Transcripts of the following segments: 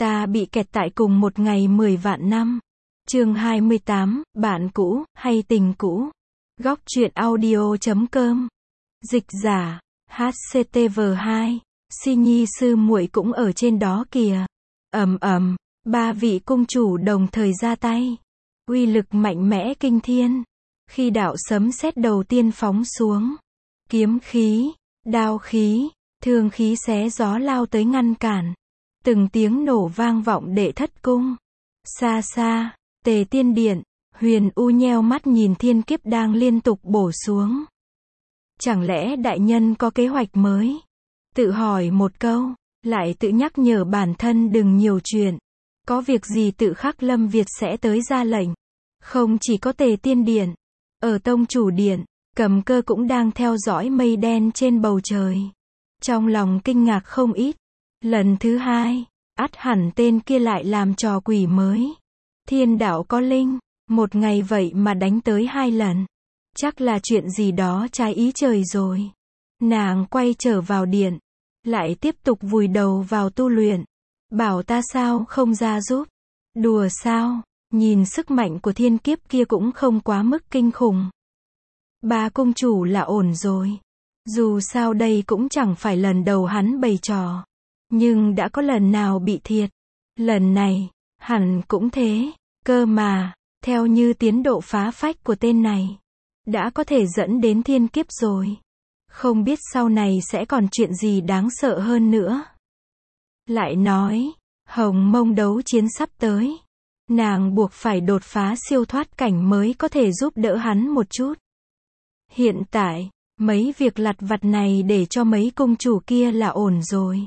Ta bị kẹt tại cùng một ngày 10 vạn năm. Chương 28, bạn cũ, hay tình cũ. Góc truyện audio.com. Dịch giả, HCTV2. Si Nhi sư muội cũng ở trên đó kìa. Ba vị cung chủ đồng thời ra tay. Uy lực mạnh mẽ kinh thiên. Khi đạo sấm sét đầu tiên phóng xuống, kiếm khí, đao khí, thương khí xé gió lao tới ngăn cản. Từng tiếng nổ vang vọng đệ thất cung. Xa xa, Tề Tiên Điện, Huyền U nheo mắt nhìn thiên kiếp đang liên tục bổ xuống. Chẳng lẽ đại nhân có kế hoạch mới? Tự hỏi một câu, lại tự nhắc nhở bản thân đừng nhiều chuyện. Có việc gì tự khắc Lâm Việt sẽ tới ra lệnh. Không chỉ có Tề Tiên Điện, ở Tông Chủ Điện, Cầm Cơ cũng đang theo dõi mây đen trên bầu trời. Trong lòng kinh ngạc không ít. Lần thứ hai, ắt hẳn tên kia lại làm trò quỷ mới. Thiên đạo có linh, một ngày vậy mà đánh tới 2 lần. Chắc là chuyện gì đó trái ý trời rồi. Nàng quay trở vào điện, lại tiếp tục vùi đầu vào tu luyện. Bảo ta sao không ra giúp? Đùa sao? Nhìn sức mạnh của thiên kiếp kia cũng không quá mức kinh khủng. Ba cung chủ là ổn rồi. Dù sao đây cũng chẳng phải lần đầu hắn bày trò. Nhưng đã có lần nào bị thiệt. Lần này, hẳn cũng thế. Cơ mà, theo như tiến độ phá phách của tên này, đã có thể dẫn đến thiên kiếp rồi. Không biết sau này sẽ còn chuyện gì đáng sợ hơn nữa. Lại nói, Hồng Mông đấu chiến sắp tới. Nàng buộc phải đột phá siêu thoát cảnh mới có thể giúp đỡ hắn một chút. Hiện tại, mấy việc lặt vặt này để cho mấy cung chủ kia là ổn rồi.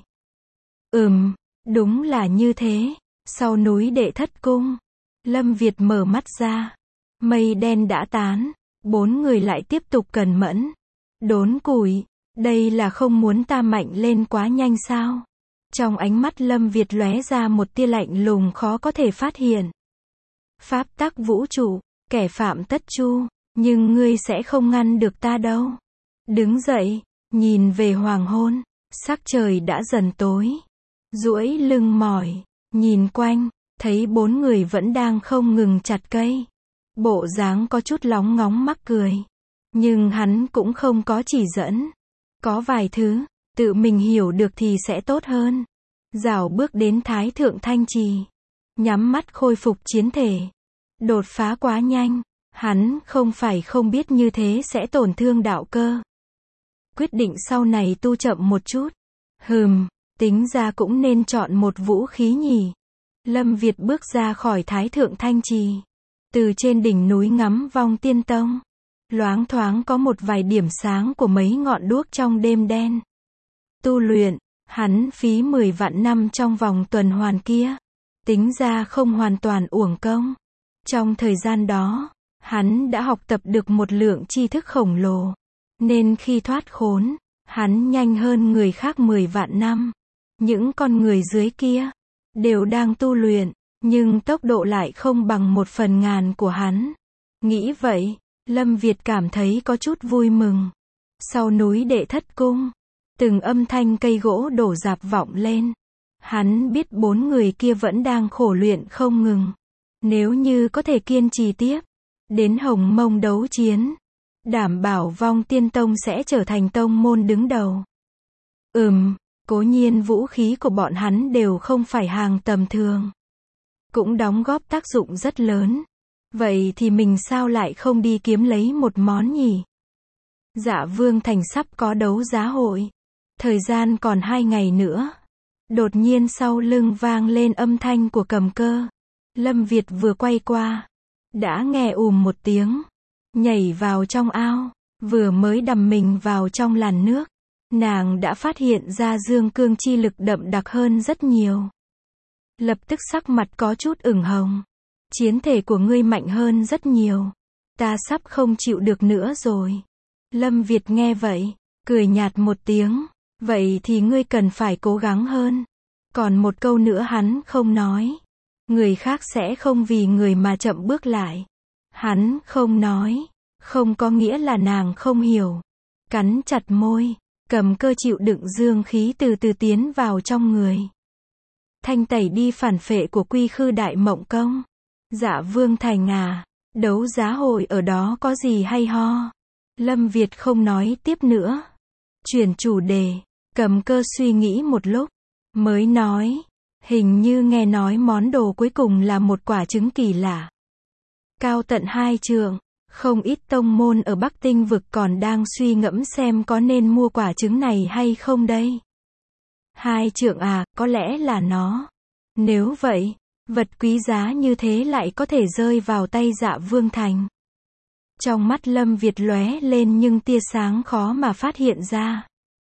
Đúng là như thế. Sau núi đệ thất cung, Lâm Việt mở mắt ra. Mây đen đã tán, 4 người lại tiếp tục cẩn mẫn. Đốn củi, đây là không muốn ta mạnh lên quá nhanh sao? Trong ánh mắt Lâm Việt lóe ra một tia lạnh lùng khó có thể phát hiện. Pháp tắc vũ trụ, kẻ phạm tất chu, nhưng ngươi sẽ không ngăn được ta đâu. Đứng dậy, nhìn về hoàng hôn, sắc trời đã dần tối. Duỗi lưng mỏi, nhìn quanh, thấy 4 người vẫn đang không ngừng chặt cây. Bộ dáng có chút lóng ngóng mắc cười. Nhưng hắn cũng không có chỉ dẫn. Có vài thứ, tự mình hiểu được thì sẽ tốt hơn. Rảo bước đến Thái Thượng Thanh Trì. Nhắm mắt khôi phục chiến thể. Đột phá quá nhanh. Hắn không phải không biết như thế sẽ tổn thương đạo cơ. Quyết định sau này tu chậm một chút. Tính ra cũng nên chọn một vũ khí nhỉ. Lâm Việt bước ra khỏi Thái Thượng Thanh Trì. Từ trên đỉnh núi ngắm Vong Tiên Tông. Loáng thoáng có một vài điểm sáng của mấy ngọn đuốc trong đêm đen. Tu luyện, hắn phí 10 vạn năm trong vòng tuần hoàn kia. Tính ra không hoàn toàn uổng công. Trong thời gian đó, hắn đã học tập được một lượng tri thức khổng lồ. Nên khi thoát khốn, hắn nhanh hơn người khác 10 vạn năm. Những con người dưới kia, đều đang tu luyện, nhưng tốc độ lại không bằng 1/1000 của hắn. Nghĩ vậy, Lâm Việt cảm thấy có chút vui mừng. Sau núi đệ thất cung, từng âm thanh cây gỗ đổ rạp vọng lên. Hắn biết 4 người kia vẫn đang khổ luyện không ngừng. Nếu như có thể kiên trì tiếp, đến Hồng Mông đấu chiến, đảm bảo Vong Tiên Tông sẽ trở thành tông môn đứng đầu. Cố nhiên vũ khí của bọn hắn đều không phải hàng tầm thường. Cũng đóng góp tác dụng rất lớn. Vậy thì mình sao lại không đi kiếm lấy một món nhỉ? Dạ Vương Thành sắp có đấu giá hội. Thời gian còn 2 ngày nữa. Đột nhiên sau lưng vang lên âm thanh của Cầm Cơ. Lâm Việt vừa quay qua, đã nghe một tiếng. Nhảy vào trong ao. Vừa mới đầm mình vào trong làn nước, nàng đã phát hiện ra dương cương chi lực đậm đặc hơn rất nhiều. Lập tức sắc mặt có chút ửng hồng. Chiến thể của ngươi mạnh hơn rất nhiều. Ta sắp không chịu được nữa rồi. Lâm Việt nghe vậy, cười nhạt một tiếng. Vậy thì ngươi cần phải cố gắng hơn. Còn một câu nữa hắn không nói. Người khác sẽ không vì người mà chậm bước lại. Hắn không nói, không có nghĩa là nàng không hiểu. Cắn chặt môi, Cầm Cơ chịu đựng dương khí từ từ tiến vào trong người. thanh tẩy đi phản phệ của Quy Khư Đại Mộng Công. Dạ Vương Thành à, đấu giá hội ở đó có gì hay ho? Lâm Việt không nói tiếp nữa. Chuyển chủ đề, Cầm Cơ suy nghĩ một lúc, mới nói, hình như nghe nói món đồ cuối cùng là một quả trứng kỳ lạ. Cao tận 2 trượng, không ít tông môn ở Bắc Tinh vực còn đang suy ngẫm xem có nên mua quả trứng này hay không đây. 2 trượng à, có lẽ là nó. Nếu vậy, vật quý giá như thế lại có thể rơi vào tay Dạ Vương Thành. Trong mắt Lâm Việt lóe lên nhưng tia sáng khó mà phát hiện ra.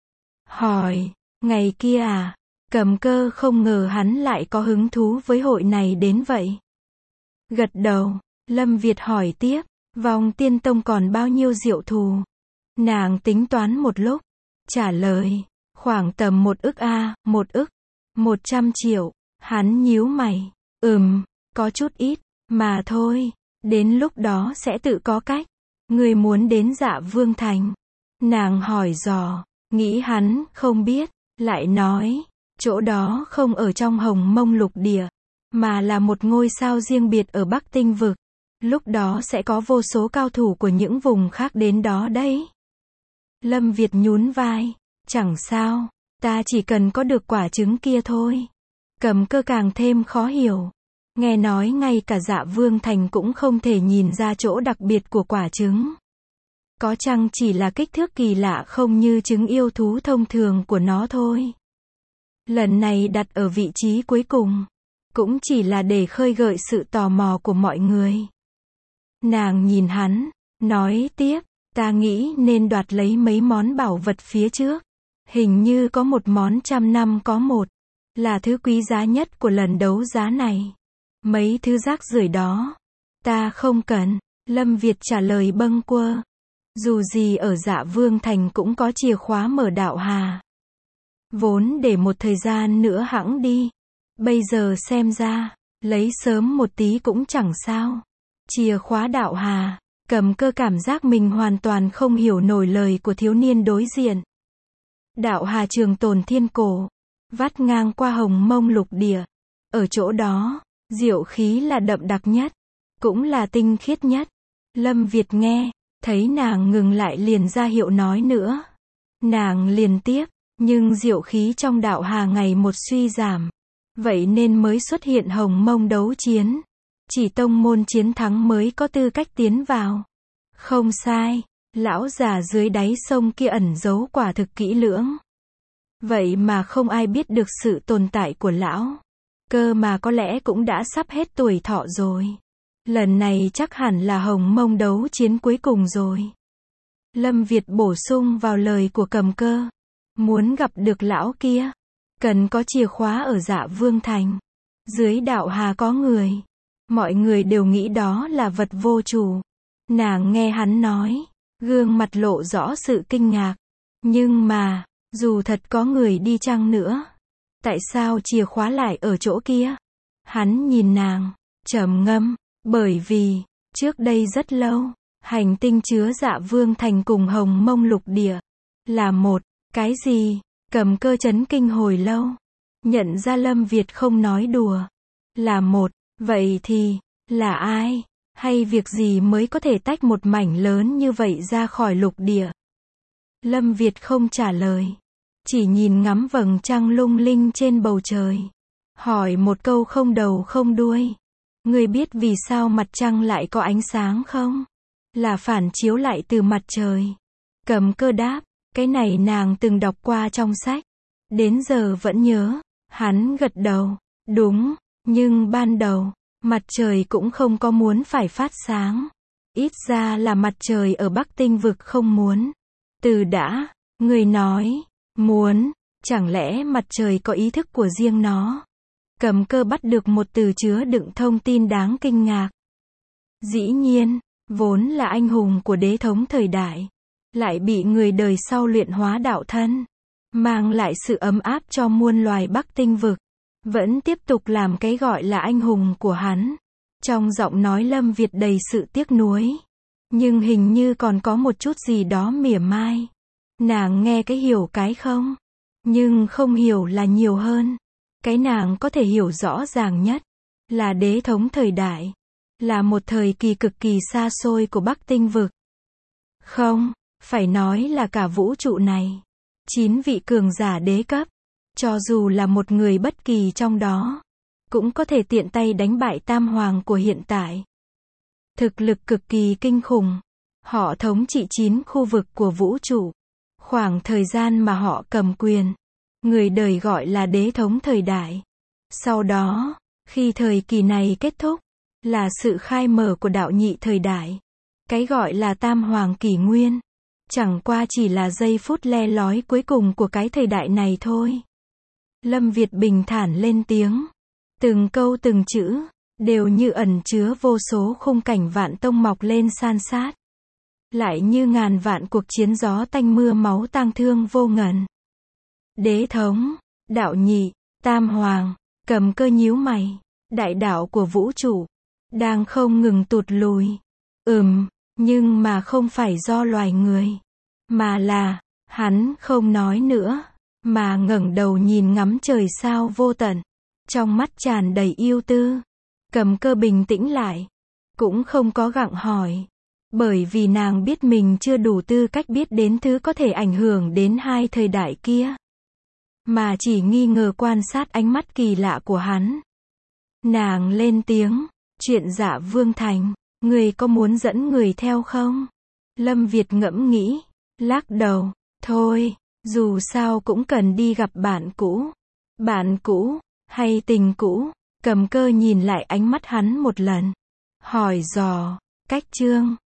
Hỏi, ngày kia à? Cầm Cơ không ngờ hắn lại có hứng thú với hội này đến vậy. Gật đầu, Lâm Việt hỏi tiếp, vòng tiên tông còn bao nhiêu diệu thù? Nàng tính toán một lúc, trả lời, khoảng tầm 1 ức a, 1 ức, 100 triệu, hắn nhíu mày, có chút ít, mà thôi, đến lúc đó sẽ tự có cách. Người muốn đến Dạ Vương Thành? Nàng hỏi dò, nghĩ hắn không biết, lại nói, chỗ đó không ở trong Hồng Mông Lục Địa, mà là một ngôi sao riêng biệt ở Bắc Tinh vực. Lúc đó sẽ có vô số cao thủ của những vùng khác đến đó đấy. Lâm Việt nhún vai, chẳng sao, ta chỉ cần có được quả trứng kia thôi. Cầm Cơ càng thêm khó hiểu. Nghe nói ngay cả Dạ Vương Thành cũng không thể nhìn ra chỗ đặc biệt của quả trứng. Có chăng chỉ là kích thước kỳ lạ không như trứng yêu thú thông thường của nó thôi. Lần này đặt ở vị trí cuối cùng, cũng chỉ là để khơi gợi sự tò mò của mọi người. Nàng nhìn hắn, nói tiếp, ta nghĩ nên đoạt lấy mấy món bảo vật phía trước. Hình như có một món 100 năm có một, là thứ quý giá nhất của lần đấu giá này. Mấy thứ rác rưởi đó, ta không cần. Lâm Việt trả lời bâng quơ. Dù gì ở Dạ Vương Thành cũng có chìa khóa mở đạo hà. Vốn để một thời gian nữa hẵng đi. Bây giờ xem ra, lấy sớm một tí cũng chẳng sao. Chìa khóa đạo hà. Cầm Cơ cảm giác mình hoàn toàn không hiểu nổi lời của thiếu niên đối diện. Đạo hà trường tồn thiên cổ, vắt ngang qua Hồng Mông Lục Địa. Ở chỗ đó, diệu khí là đậm đặc nhất, cũng là tinh khiết nhất. Lâm Việt nghe, thấy nàng ngừng lại liền ra hiệu nói nữa. Nàng liền tiếp, nhưng diệu khí trong đạo hà ngày một suy giảm. Vậy nên mới xuất hiện Hồng Mông đấu chiến. Chỉ tông môn chiến thắng mới có tư cách tiến vào. Không sai, lão già dưới đáy sông kia ẩn giấu quả thực kỹ lưỡng. Vậy mà không ai biết được sự tồn tại của lão. Cơ mà có lẽ cũng đã sắp hết tuổi thọ rồi. Lần này chắc hẳn là Hồng Mông đấu chiến cuối cùng rồi. Lâm Việt bổ sung vào lời của Cầm Cơ. Muốn gặp được lão kia, cần có chìa khóa ở Dạ Vương Thành. Dưới đạo hà có người. Mọi người đều nghĩ đó là vật vô chủ. Nàng nghe hắn nói, gương mặt lộ rõ sự kinh ngạc. Nhưng mà, dù thật có người đi chăng nữa, tại sao chìa khóa lại ở chỗ kia? Hắn nhìn nàng, trầm ngâm, bởi vì, trước đây rất lâu, hành tinh chứa Dạ Vương Thành cùng Hồng Mông Lục Địa là một, cái gì? Cầm Cơ chấn kinh hồi lâu, nhận ra Lâm Việt không nói đùa. Là một, vậy thì, là ai? Hay việc gì mới có thể tách một mảnh lớn như vậy ra khỏi lục địa? Lâm Việt không trả lời, chỉ nhìn ngắm vầng trăng lung linh trên bầu trời. Hỏi một câu không đầu không đuôi. Ngươi biết vì sao mặt trăng lại có ánh sáng không? Là phản chiếu lại từ mặt trời. Cầm Cơ đáp, cái này nàng từng đọc qua trong sách. Đến giờ vẫn nhớ. Hắn gật đầu, đúng, nhưng ban đầu, mặt trời cũng không có muốn phải phát sáng. Ít ra là mặt trời ở Bắc Tinh vực không muốn. Từ đã, người nói, muốn, chẳng lẽ mặt trời có ý thức của riêng nó? Cầm Cơ bắt được một từ chứa đựng thông tin đáng kinh ngạc. Dĩ nhiên, vốn là anh hùng của đế thống thời đại, lại bị người đời sau luyện hóa đạo thân, mang lại sự ấm áp cho muôn loài Bắc Tinh vực, vẫn tiếp tục làm cái gọi là anh hùng của hắn. Trong giọng nói Lâm Việt đầy sự tiếc nuối, nhưng hình như còn có một chút gì đó mỉa mai. Nàng nghe cái hiểu cái không, nhưng không hiểu là nhiều hơn. Cái nàng có thể hiểu rõ ràng nhất là đế thống thời đại, là một thời kỳ cực kỳ xa xôi của Bắc Tinh vực. Không, phải nói là cả vũ trụ này. 9 vị cường giả đế cấp, cho dù là một người bất kỳ trong đó, cũng có thể tiện tay đánh bại tam hoàng của hiện tại. Thực lực cực kỳ kinh khủng. Họ thống trị 9 khu vực của vũ trụ. Khoảng thời gian mà họ cầm quyền, người đời gọi là đế thống thời đại. Sau đó, khi thời kỳ này kết thúc, là sự khai mở của đạo nhị thời đại. Cái gọi là tam hoàng kỷ nguyên, chẳng qua chỉ là giây phút le lói cuối cùng của cái thời đại này thôi. Lâm Việt bình thản lên tiếng. Từng câu từng chữ, đều như ẩn chứa vô số khung cảnh vạn tông mọc lên san sát. Lại như ngàn vạn cuộc chiến gió tanh mưa máu tang thương vô ngần. Đế thống, đạo nhị, tam hoàng, Cầm Cơ nhíu mày. Đại đạo của vũ trụ đang không ngừng tụt lùi. Nhưng mà không phải do loài người, mà là, hắn không nói nữa, mà ngẩng đầu nhìn ngắm trời sao vô tận, trong mắt tràn đầy yêu tư. Cầm Cơ bình tĩnh lại, cũng không có gặng hỏi, bởi vì nàng biết mình chưa đủ tư cách biết đến thứ có thể ảnh hưởng đến hai thời đại kia, mà chỉ nghi ngờ quan sát ánh mắt kỳ lạ của hắn. Nàng lên tiếng, chuyện Dạ Vương Thành, người có muốn dẫn người theo không? Lâm Việt ngẫm nghĩ, lắc đầu, thôi, dù sao cũng cần đi gặp bạn cũ. Bạn cũ, hay tình cũ? Cầm Cơ nhìn lại ánh mắt hắn một lần, hỏi dò, cách Trương